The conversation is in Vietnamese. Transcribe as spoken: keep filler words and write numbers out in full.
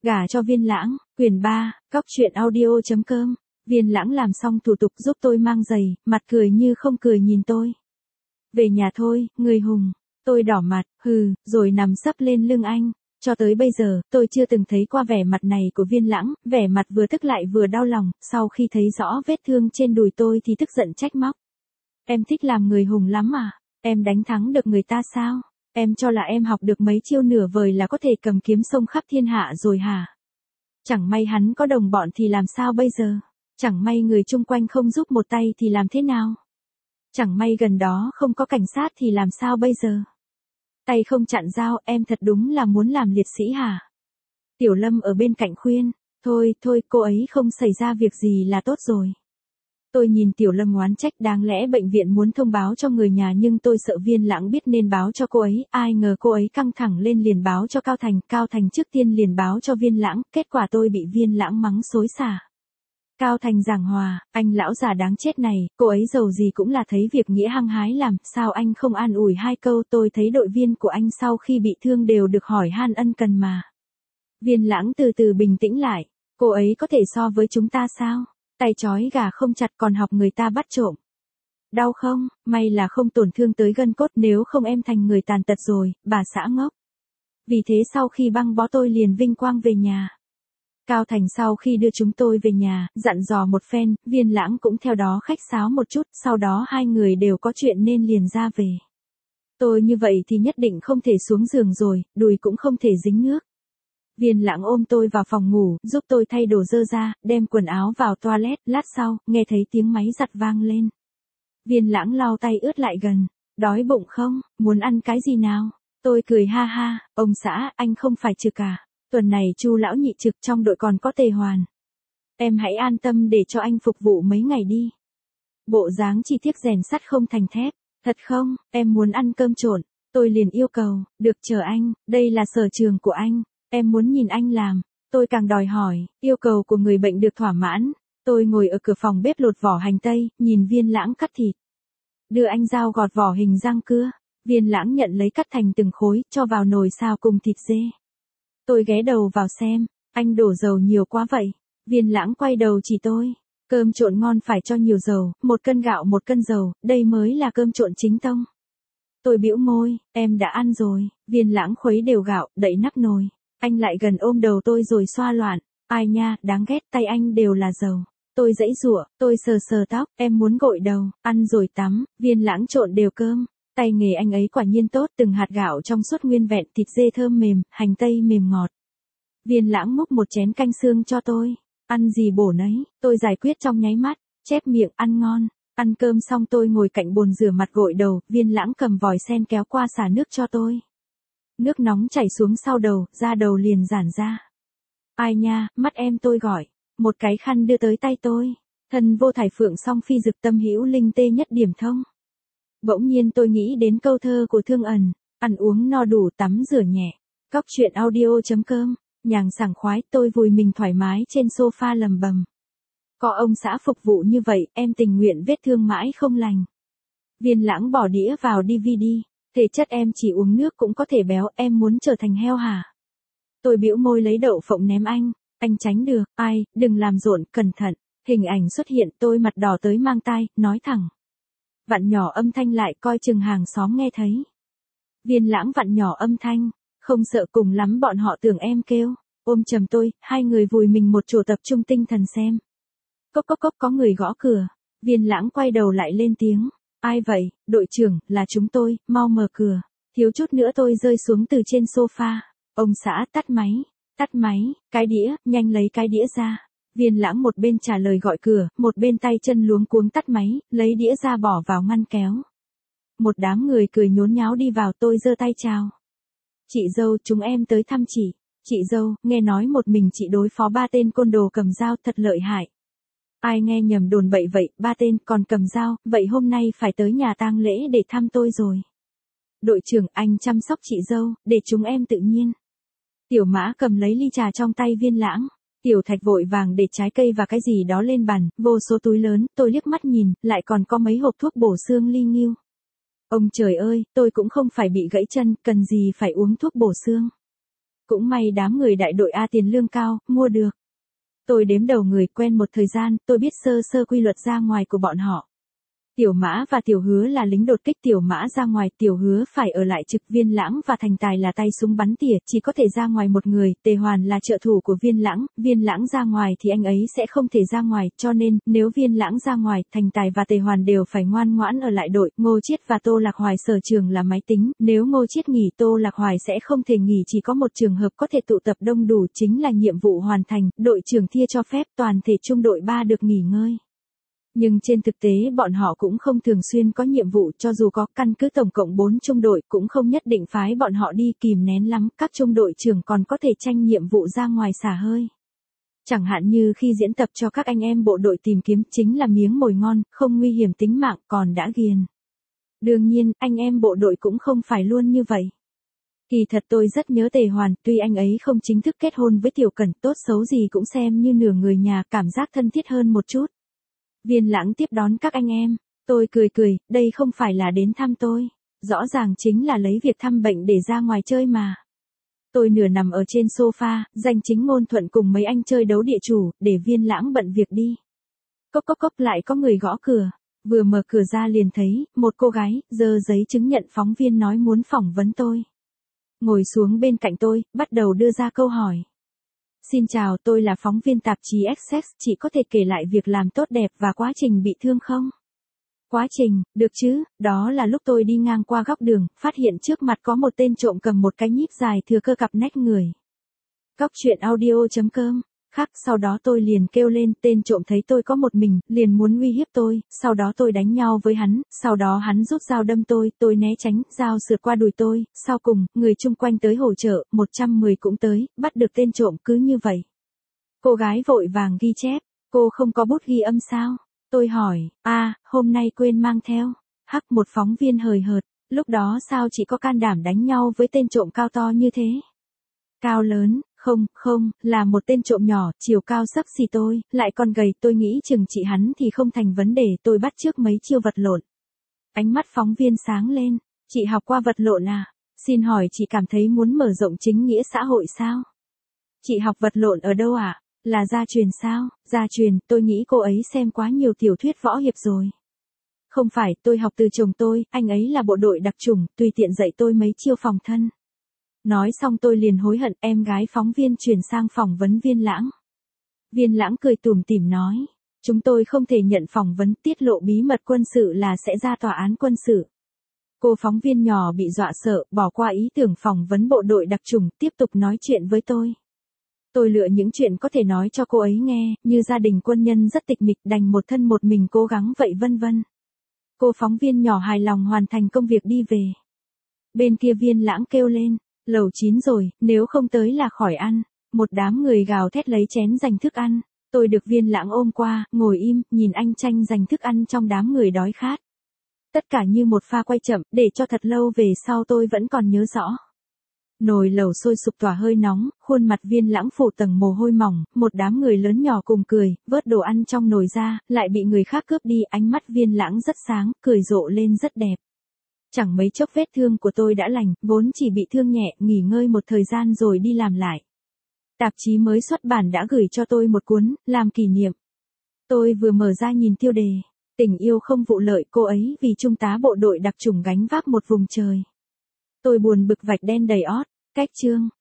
Gả cho Viên Lãng, quyển ba, cóc truyện audio.com. Viên Lãng làm xong thủ tục giúp tôi mang giày, mặt cười như không cười nhìn tôi. Về nhà thôi, người hùng. Tôi đỏ mặt, hừ, rồi nằm sấp lên lưng anh. Cho tới bây giờ, tôi chưa từng thấy qua vẻ mặt này của Viên Lãng, vẻ mặt vừa tức lại vừa đau lòng, sau khi thấy rõ vết thương trên đùi tôi thì tức giận trách móc. Em thích làm người hùng lắm à? Em đánh thắng được người ta sao? Em cho là em học được mấy chiêu nửa vời là có thể cầm kiếm xông khắp thiên hạ rồi hả? Chẳng may hắn có đồng bọn thì làm sao bây giờ? Chẳng may người chung quanh không giúp một tay thì làm thế nào? Chẳng may gần đó không có cảnh sát thì làm sao bây giờ? Tay không chặn dao, em thật đúng là muốn làm liệt sĩ hả? Tiểu Lâm ở bên cạnh khuyên, thôi, thôi, cô ấy không xảy ra việc gì là tốt rồi. Tôi nhìn Tiểu Lâm oán trách, đáng lẽ bệnh viện muốn thông báo cho người nhà nhưng tôi sợ Viên Lãng biết nên báo cho cô ấy, ai ngờ cô ấy căng thẳng lên liền báo cho Cao Thành, Cao Thành trước tiên liền báo cho Viên Lãng, kết quả tôi bị Viên Lãng mắng xối xả. Cao Thành giảng hòa, anh lão già đáng chết này, cô ấy giàu gì cũng là thấy việc nghĩa hăng hái làm, sao anh không an ủi hai câu? Tôi thấy đội viên của anh sau khi bị thương đều được hỏi han ân cần mà. Viên Lãng từ từ bình tĩnh lại, cô ấy có thể so với chúng ta sao? Tay trói gà không chặt còn học người ta bắt trộm. Đau không? May là không tổn thương tới gân cốt, nếu không em thành người tàn tật rồi, bà xã ngốc. Vì thế sau khi băng bó tôi liền vinh quang về nhà. Cao Thành sau khi đưa chúng tôi về nhà, dặn dò một phen, Viên Lãng cũng theo đó khách sáo một chút, sau đó hai người đều có chuyện nên liền ra về. Tôi như vậy thì nhất định không thể xuống giường rồi, đùi cũng không thể dính nước. Viên Lãng ôm tôi vào phòng ngủ, giúp tôi thay đồ dơ ra, đem quần áo vào toilet, lát sau, nghe thấy tiếng máy giặt vang lên. Viên Lãng lau tay ướt lại gần, đói bụng không, muốn ăn cái gì nào? Tôi cười ha ha, ông xã, anh không phải trực à? Tuần này Chu lão nhị trực, trong đội còn có Tề Hoàn. Em hãy an tâm để cho anh phục vụ mấy ngày đi. Bộ dáng chi tiết rèn sắt không thành thép, thật không, em muốn ăn cơm trộn. Tôi liền yêu cầu, được chờ anh, đây là sở trường của anh. Em muốn nhìn anh làm, tôi càng đòi hỏi, yêu cầu của người bệnh được thỏa mãn. Tôi ngồi ở cửa phòng bếp lột vỏ hành tây, nhìn Viên Lãng cắt thịt. Đưa anh dao gọt vỏ hình răng cưa. Viên Lãng nhận lấy cắt thành từng khối, cho vào nồi xào cùng thịt dê. Tôi ghé đầu vào xem, anh đổ dầu nhiều quá vậy. Viên Lãng quay đầu chỉ tôi, cơm trộn ngon phải cho nhiều dầu, một cân gạo một cân dầu, đây mới là cơm trộn chính tông. Tôi bĩu môi, em đã ăn rồi. Viên Lãng khuấy đều gạo, đậy nắp nồi. Anh lại gần ôm đầu tôi rồi xoa loạn. Ai nha, đáng ghét, tay anh đều là dầu. Tôi giãy giụa, tôi sờ sờ tóc, em muốn gội đầu, ăn rồi tắm. Viên Lãng trộn đều cơm. Tay nghề anh ấy quả nhiên tốt, từng hạt gạo trong suốt nguyên vẹn, thịt dê thơm mềm, hành tây mềm ngọt. Viên Lãng múc một chén canh xương cho tôi. Ăn gì bổ nấy, tôi giải quyết trong nháy mắt, chép miệng, ăn ngon. Ăn cơm xong tôi ngồi cạnh bồn rửa mặt gội đầu, Viên Lãng cầm vòi sen kéo qua xả nước cho tôi. Nước nóng chảy xuống sau đầu, da đầu liền giãn ra. Ai nha, mắt em, tôi gọi. Một cái khăn đưa tới tay tôi. Thân vô thải phượng song phi dực, tâm hữu linh tê nhất điểm thông. Bỗng nhiên tôi nghĩ đến câu thơ của Thương Ẩn, ăn uống no đủ, tắm rửa nhẹ. Cóc truyện audio.com, nhàng sảng khoái, tôi vùi mình thoải mái trên sofa lầm bầm. Có ông xã phục vụ như vậy, em tình nguyện vết thương mãi không lành. Viên Lãng bỏ đĩa vào đê vê đê, thể chất em chỉ uống nước cũng có thể béo, em muốn trở thành heo hả? Tôi bĩu môi lấy đậu phộng ném anh, anh tránh được, ai, đừng làm rộn, cẩn thận. Hình ảnh xuất hiện, tôi mặt đỏ tới mang tai, nói thẳng. Vặn nhỏ âm thanh lại, coi chừng hàng xóm nghe thấy. Viên Lãng vặn nhỏ âm thanh, không sợ, cùng lắm bọn họ tưởng em kêu. Ôm chầm tôi, hai người vùi mình một chỗ tập trung tinh thần xem. Cốc cốc cốc, có người gõ cửa. Viên Lãng quay đầu lại lên tiếng. Ai vậy? Đội trưởng, là chúng tôi, mau mở cửa. Thiếu chút nữa tôi rơi xuống từ trên sofa. Ông xã, tắt máy. Tắt máy, cái đĩa, nhanh lấy cái đĩa ra. Viên Lãng một bên trả lời gọi cửa, một bên tay chân luống cuống tắt máy, lấy đĩa ra bỏ vào ngăn kéo. Một đám người cười nhốn nháo đi vào, tôi giơ tay chào. Chị dâu, chúng em tới thăm chị. Chị dâu, nghe nói một mình chị đối phó ba tên côn đồ cầm dao, thật lợi hại. Ai nghe nhầm đồn bậy vậy, ba tên còn cầm dao, vậy hôm nay phải tới nhà tang lễ để thăm tôi rồi. Đội trưởng, anh chăm sóc chị dâu, để chúng em tự nhiên. Tiểu Mã cầm lấy ly trà trong tay Viên Lãng. Tiểu Thạch vội vàng để trái cây và cái gì đó lên bàn, vô số túi lớn, tôi liếc mắt nhìn, lại còn có mấy hộp thuốc bổ xương ly nghiêu. Ông trời ơi, tôi cũng không phải bị gãy chân, cần gì phải uống thuốc bổ xương. Cũng may đám người đại đội A tiền lương cao, mua được. Tôi đếm đầu người quen một thời gian, tôi biết sơ sơ quy luật ra ngoài của bọn họ. Tiểu Mã và Tiểu Hứa là lính đột kích, Tiểu Mã ra ngoài, Tiểu Hứa phải ở lại trực, Viên Lãng và Thành Tài là tay súng bắn tỉa, chỉ có thể ra ngoài một người, Tề Hoàn là trợ thủ của Viên Lãng, Viên Lãng ra ngoài thì anh ấy sẽ không thể ra ngoài, cho nên, nếu Viên Lãng ra ngoài, Thành Tài và Tề Hoàn đều phải ngoan ngoãn ở lại đội, Ngô Chiết và Tô Lạc Hoài sở trường là máy tính, nếu Ngô Chiết nghỉ Tô Lạc Hoài sẽ không thể nghỉ, chỉ có một trường hợp có thể tụ tập đông đủ chính là nhiệm vụ hoàn thành, đội trưởng Thia cho phép toàn thể trung đội ba được nghỉ ngơi. Nhưng trên thực tế bọn họ cũng không thường xuyên có nhiệm vụ, cho dù có, căn cứ tổng cộng bốn trung đội cũng không nhất định phái bọn họ đi, kìm nén lắm, các trung đội trưởng còn có thể tranh nhiệm vụ ra ngoài xả hơi. Chẳng hạn như khi diễn tập cho các anh em bộ đội tìm kiếm, chính là miếng mồi ngon, không nguy hiểm tính mạng, còn đã ghiền. Đương nhiên, anh em bộ đội cũng không phải luôn như vậy. Kỳ thật tôi rất nhớ Tề Hoàn, tuy anh ấy không chính thức kết hôn với Tiểu Cẩn, tốt xấu gì cũng xem như nửa người nhà, cảm giác thân thiết hơn một chút. Viên Lãng tiếp đón các anh em, tôi cười cười, đây không phải là đến thăm tôi, rõ ràng chính là lấy việc thăm bệnh để ra ngoài chơi mà. Tôi nửa nằm ở trên sofa, danh chính ngôn thuận cùng mấy anh chơi đấu địa chủ, để Viên Lãng bận việc đi. Cốc cốc cốc, lại có người gõ cửa, vừa mở cửa ra liền thấy, một cô gái, giơ giấy chứng nhận phóng viên nói muốn phỏng vấn tôi. Ngồi xuống bên cạnh tôi, bắt đầu đưa ra câu hỏi. Xin chào, tôi là phóng viên tạp chí Essex, chị có thể kể lại việc làm tốt đẹp và quá trình bị thương không? Quá trình, được chứ, đó là lúc tôi đi ngang qua góc đường, phát hiện trước mặt có một tên trộm cầm một cái nhíp dài thừa cơ cặp nách người. Góc chuyện audio chấm com, khắc, sau đó tôi liền kêu lên, tên trộm thấy tôi có một mình, liền muốn uy hiếp tôi, sau đó tôi đánh nhau với hắn, sau đó hắn rút dao đâm tôi, tôi né tránh, dao sượt qua đùi tôi, sau cùng, người chung quanh tới hỗ trợ, một trăm mười cũng tới, bắt được tên trộm, cứ như vậy. Cô gái vội vàng ghi chép, cô không có bút ghi âm sao? Tôi hỏi, à, hôm nay quên mang theo. Hắc, một phóng viên hời hợt, lúc đó sao chị có can đảm đánh nhau với tên trộm cao to như thế? Cao lớn, không, không, là một tên trộm nhỏ, chiều cao xấp xì tôi, lại còn gầy, tôi nghĩ chừng chị hắn thì không thành vấn đề, tôi bắt chước mấy chiêu vật lộn. Ánh mắt phóng viên sáng lên, chị học qua vật lộn à? Xin hỏi chị cảm thấy muốn mở rộng chính nghĩa xã hội sao? Chị học vật lộn ở đâu ạ? À? Là gia truyền sao? Gia truyền, tôi nghĩ cô ấy xem quá nhiều tiểu thuyết võ hiệp rồi. Không phải, tôi học từ chồng tôi, anh ấy là bộ đội đặc chủng, tùy tiện dạy tôi mấy chiêu phòng thân. Nói xong tôi liền hối hận, em gái phóng viên chuyển sang phỏng vấn Viên Lãng. Viên Lãng cười tủm tỉm nói, chúng tôi không thể nhận phỏng vấn, tiết lộ bí mật quân sự là sẽ ra tòa án quân sự. Cô phóng viên nhỏ bị dọa sợ, bỏ qua ý tưởng phỏng vấn bộ đội đặc chủng, tiếp tục nói chuyện với tôi. Tôi lựa những chuyện có thể nói cho cô ấy nghe, như gia đình quân nhân rất tịch mịch, đành một thân một mình cố gắng vậy vân vân. Cô phóng viên nhỏ hài lòng hoàn thành công việc đi về. Bên kia Viên Lãng kêu lên, lẩu chín rồi, nếu không tới là khỏi ăn. Một đám người gào thét lấy chén giành thức ăn. Tôi được Viên Lãng ôm qua, ngồi im, nhìn anh tranh giành thức ăn trong đám người đói khát. Tất cả như một pha quay chậm, để cho thật lâu về sau tôi vẫn còn nhớ rõ. Nồi lẩu sôi sục tỏa hơi nóng, khuôn mặt Viên Lãng phủ tầng mồ hôi mỏng, một đám người lớn nhỏ cùng cười, vớt đồ ăn trong nồi ra, lại bị người khác cướp đi, ánh mắt Viên Lãng rất sáng, cười rộ lên rất đẹp. Chẳng mấy chốc vết thương của tôi đã lành, vốn chỉ bị thương nhẹ, nghỉ ngơi một thời gian rồi đi làm lại. Tạp chí mới xuất bản đã gửi cho tôi một cuốn, làm kỷ niệm. Tôi vừa mở ra nhìn tiêu đề, tình yêu không vụ lợi, cô ấy vì trung tá bộ đội đặc chủng gánh vác một vùng trời. Tôi buồn bực vạch đen đầy ót, cách chương.